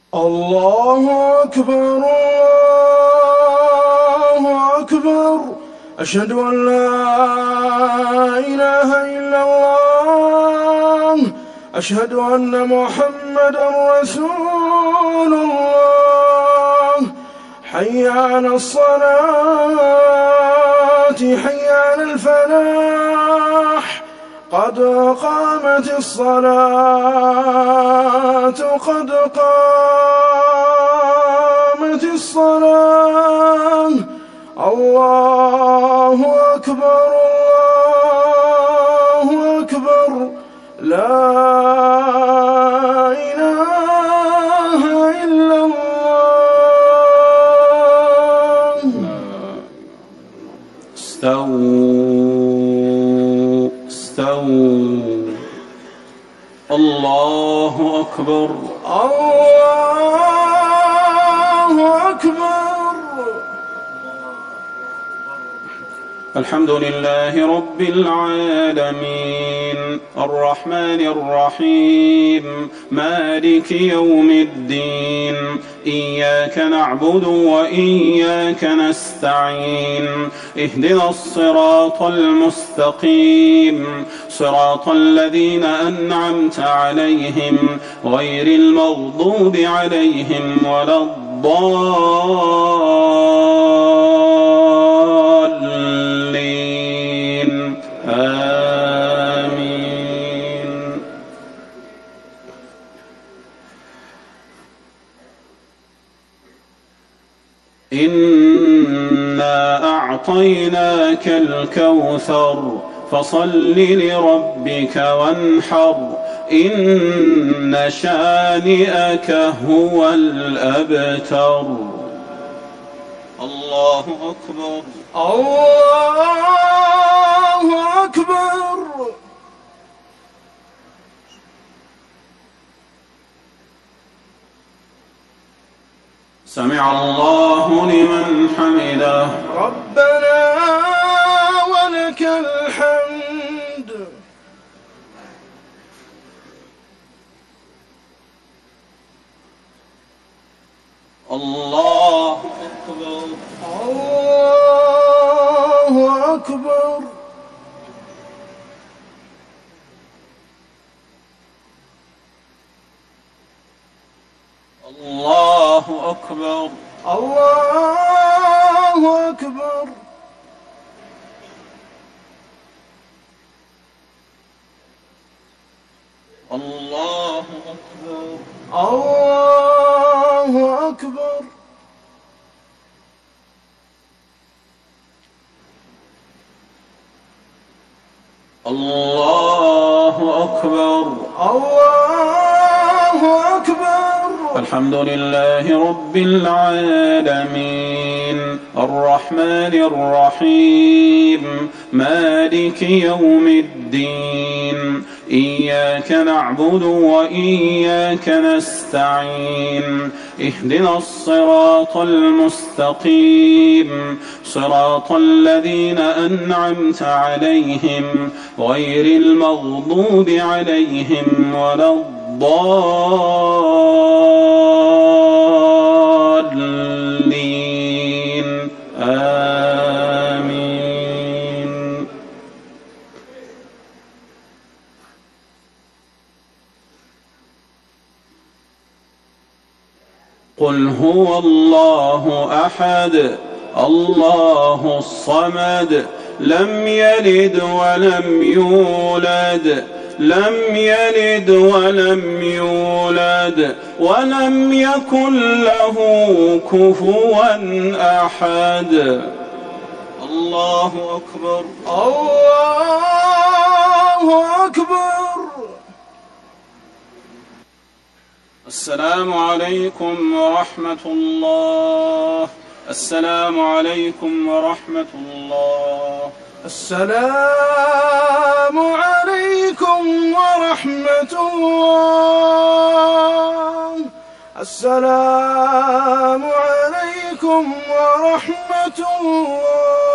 الله أكبر الله أكبر. أشهد أن لا إله إلا الله. أشهد أن محمدا رسول الله. حي على الصلاة حي على الفلاح. قد قامت الصلاة قد قامت الصلاة. الله أكبر الله أكبر. لا إله إلا الله. استووا استووا. الله أكبر الله أكبر. الحمد لله رب العالمين الرحمن الرحيم مالك يوم الدين. إياك نعبد وإياك نستعين. اهدنا الصراط المستقيم صراط الذين أنعمت عليهم غير المغضوب عليهم ولا الضالين. آمين. إنا أعطيناك الكوثر فصل لربك وانحر. إن شانئك هو الأبتر. الله أكبر الله أكبر. سمع الله لمن حمده. ربنا ولك الحمد. الله أكبر الله أكبر. الله أكبر الله أكبر. الله أكبر الله أكبر. الله أكبر الله أكبر. الحمد لله رب العالمين الرحمن الرحيم مالك يوم الدين. إياك نعبد وإياك نستعين. اهدنا الصراط المستقيم صراط الذين أنعمت عليهم غير المغضوب عليهم ولا الضالين. آمين. قل هو الله أحد الله الصمد لم يلد ولم يولد ولم يكن له كفوا أحد. الله أكبر الله أكبر. السلام عليكم ورحمة الله. السلام عليكم ورحمة الله. السلام عليكم ورحمة الله. السلام عليكم ورحمة الله.